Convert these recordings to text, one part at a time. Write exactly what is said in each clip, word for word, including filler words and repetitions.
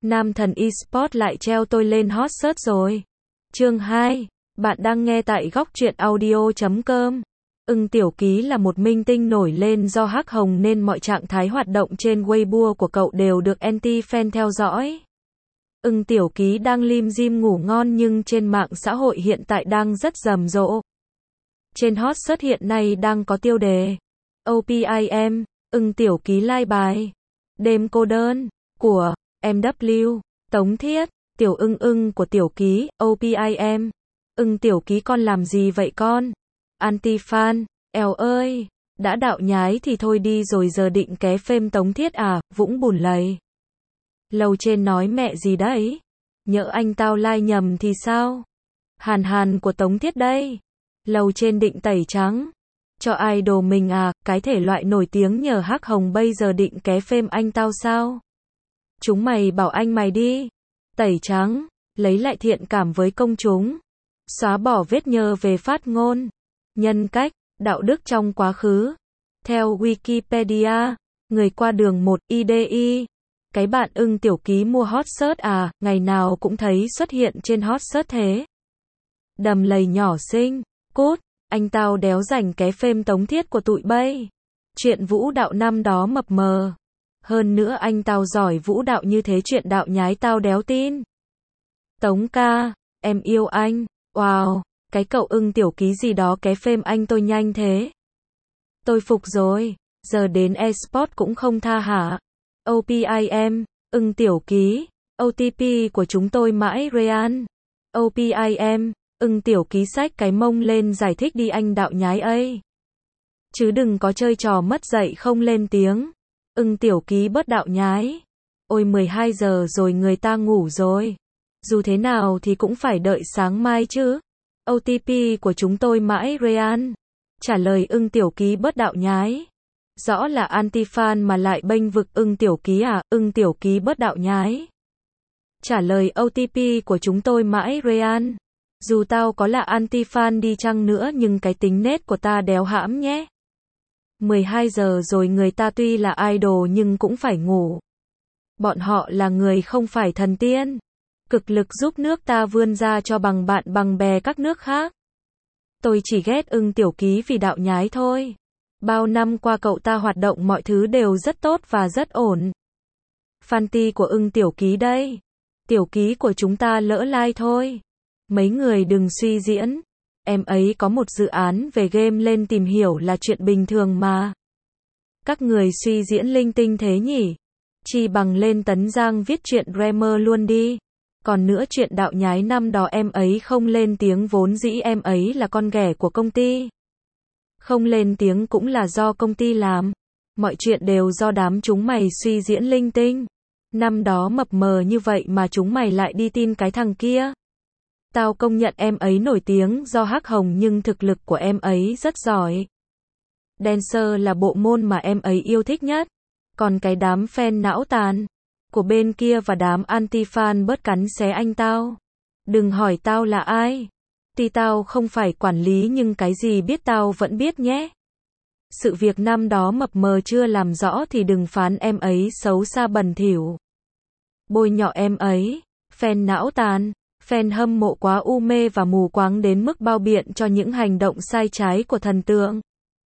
Nam thần eSports lại treo tôi lên hot search rồi. Chương hai. Bạn đang nghe tại góc truyện audio chấm com. Ưng Tiểu Ký là một minh tinh nổi lên do Hắc Hồng nên mọi trạng thái hoạt động trên Weibo của cậu đều được anti-fan theo dõi. Ưng Tiểu Ký đang lim dim ngủ ngon nhưng trên mạng xã hội hiện tại đang rất rầm rộ. Trên hot search hiện nay đang có tiêu đề o pê i em, Ưng Tiểu Ký live bài Đêm cô đơn của em vê kép, Tống Thiết, Tiểu Ưng Ưng của Tiểu Ký, o pê i em. Ưng Tiểu Ký con làm gì vậy con? Anti-fan, eo ơi, đã đạo nhái thì thôi đi rồi giờ định ké phêm Tống Thiết à, Vũng Bùn lầy. Lầu trên nói mẹ gì đấy? Nhỡ anh tao like nhầm thì sao? Hàn Hàn của Tống Thiết đây. Lầu trên định tẩy trắng. Cho idol mình à, cái thể loại nổi tiếng nhờ Hắc Hồng bây giờ định ké phêm anh tao sao? Chúng mày bảo anh mày đi. Tẩy trắng, lấy lại thiện cảm với công chúng. Xóa bỏ vết nhơ về phát ngôn, nhân cách, đạo đức trong quá khứ. Theo Wikipedia, người qua đường một i đê i. Cái bạn Ưng Tiểu Ký mua hot search à, ngày nào cũng thấy xuất hiện trên hot search thế. Đầm lầy nhỏ xinh, cút, anh tao đéo rảnh ké phêm Tống Thiết của tụi bay. Chuyện vũ đạo năm đó mập mờ. Hơn nữa anh tao giỏi vũ đạo như thế chuyện đạo nhái tao đéo tin. Tống ca, em yêu anh, wow, cái cậu Ưng Tiểu Ký gì đó ké phêm anh tôi nhanh thế. Tôi phục rồi, giờ đến eSports cũng không tha hả. o pê i em, Ưng Tiểu Ký, ô tê pê của chúng tôi mãi Real. o pê i em, Ưng Tiểu Ký xách cái mông lên giải thích đi anh đạo nhái ấy. Chứ đừng có chơi trò mất dạy không lên tiếng. Ưng Tiểu Ký bớt đạo nhái. Ôi mười hai giờ rồi người ta ngủ rồi. Dù thế nào thì cũng phải đợi sáng mai chứ. ô tê pê của chúng tôi mãi Real. Trả lời Ưng Tiểu Ký bớt đạo nhái. Rõ là anti-fan mà lại bênh vực Ưng Tiểu Ký à, Ưng Tiểu Ký bớt đạo nhái. Trả lời ô tê pê của chúng tôi mãi Real. Dù tao có là anti-fan đi chăng nữa nhưng cái tính nết của ta đéo hãm nhé. mười hai giờ rồi người ta tuy là idol nhưng cũng phải ngủ. Bọn họ là người không phải thần tiên. Cực lực giúp nước ta vươn ra cho bằng bạn bằng bè các nước khác. Tôi chỉ ghét Ưng Tiểu Ký vì đạo nhái thôi. Bao năm qua cậu ta hoạt động mọi thứ đều rất tốt và rất ổn. Fanti của Ưng Tiểu Ký đây. Tiểu Ký của chúng ta lỡ like thôi. Mấy người đừng suy diễn. Em ấy có một dự án về game lên tìm hiểu là chuyện bình thường mà. Các người suy diễn linh tinh thế nhỉ? Chi bằng lên Tấn Giang viết chuyện Dreamer luôn đi. Còn nữa chuyện đạo nhái năm đó em ấy không lên tiếng vốn dĩ em ấy là con ghẻ của công ty. Không lên tiếng cũng là do công ty làm. Mọi chuyện đều do đám chúng mày suy diễn linh tinh. Năm đó mập mờ như vậy mà chúng mày lại đi tin cái thằng kia. Tao công nhận em ấy nổi tiếng do Hắc Hồng nhưng thực lực của em ấy rất giỏi. Dancer là bộ môn mà em ấy yêu thích nhất. Còn cái đám fan não tàn của bên kia và đám anti-fan bớt cắn xé anh tao. Đừng hỏi tao là ai. Tuy tao không phải quản lý nhưng cái gì biết tao vẫn biết nhé. Sự việc năm đó mập mờ chưa làm rõ thì đừng phán em ấy xấu xa bẩn thỉu. Bôi nhọ em ấy. Fan não tàn, fan hâm mộ quá u mê và mù quáng đến mức bao biện cho những hành động sai trái của thần tượng.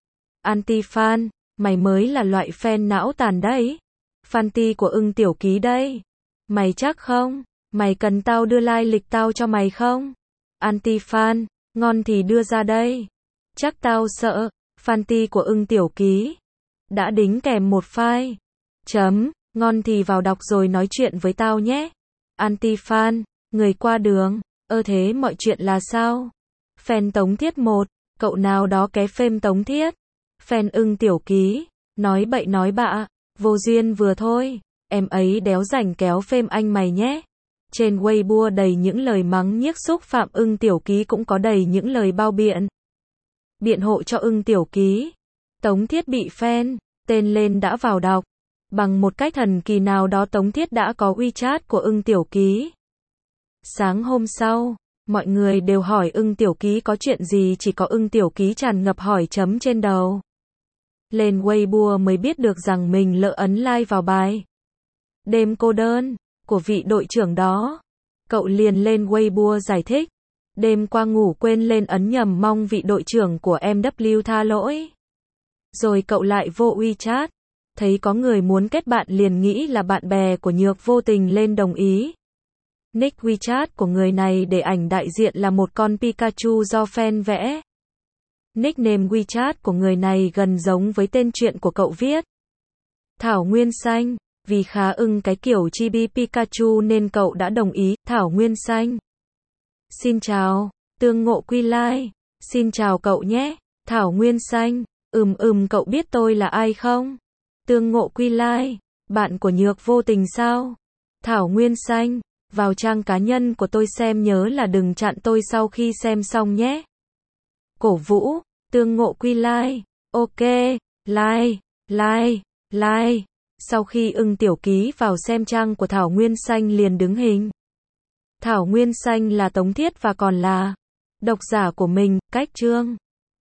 Anti-fan, mày mới là loại fan não tàn đấy. Fanti của Ưng Tiểu Ký đây. Mày chắc không? Mày cần tao đưa like lịch tao cho mày không? Anti-fan, ngon thì đưa ra đây. Chắc tao sợ. Fanti của Ưng Tiểu Ký. Đã đính kèm một file. Chấm, ngon thì vào đọc rồi nói chuyện với tao nhé. Anti-fan, người qua đường. Ơ thế mọi chuyện là sao? Fan Tống Thiết một, cậu nào đó ké phêm Tống Thiết. Fan Ưng Tiểu Ký, nói bậy nói bạ, vô duyên vừa thôi. Em ấy đéo rảnh kéo phêm anh mày nhé. Trên Weibo đầy những lời mắng nhiếc xúc phạm Ưng Tiểu Ký cũng có đầy những lời bao biện. Biện hộ cho Ưng Tiểu Ký. Tống Thiết bị fan, tên lên đã vào đọc. Bằng một cách thần kỳ nào đó Tống Thiết đã có WeChat của Ưng Tiểu Ký. Sáng hôm sau, mọi người đều hỏi Ưng Tiểu Ký có chuyện gì chỉ có Ưng Tiểu Ký tràn ngập hỏi chấm trên đầu. Lên Weibo mới biết được rằng mình lỡ ấn like vào bài Đêm cô đơn của vị đội trưởng đó. Cậu liền lên Weibo giải thích. Đêm qua ngủ quên lên ấn nhầm, mong vị đội trưởng của em vê tha lỗi. Rồi cậu lại vô WeChat. Thấy có người muốn kết bạn liền nghĩ là bạn bè của Nhược, vô tình lên đồng ý. Nick WeChat của người này để ảnh đại diện là một con Pikachu do fan vẽ. Nickname WeChat của người này gần giống với tên truyện của cậu viết. Thảo Nguyên Xanh, vì khá ưng cái kiểu chibi Pikachu nên cậu đã đồng ý. Thảo Nguyên Xanh. Xin chào, Tương Ngộ Quy Lai. Xin chào cậu nhé. Thảo Nguyên Xanh. Ừm ừm cậu biết tôi là ai không? Tương Ngộ Quy Lai. Bạn của Nhược vô tình sao? Thảo Nguyên Xanh. Vào trang cá nhân của tôi xem, nhớ là đừng chặn tôi sau khi xem xong nhé. Cổ vũ. Tương Ngộ Quy Lai. Ok. Like. Like. Like. Sau khi ưng tiểu ký vào xem trang của Thảo Nguyên Xanh liền đứng hình. Thảo Nguyên Xanh là Tống Thiết và còn là độc giả của mình. Cách chương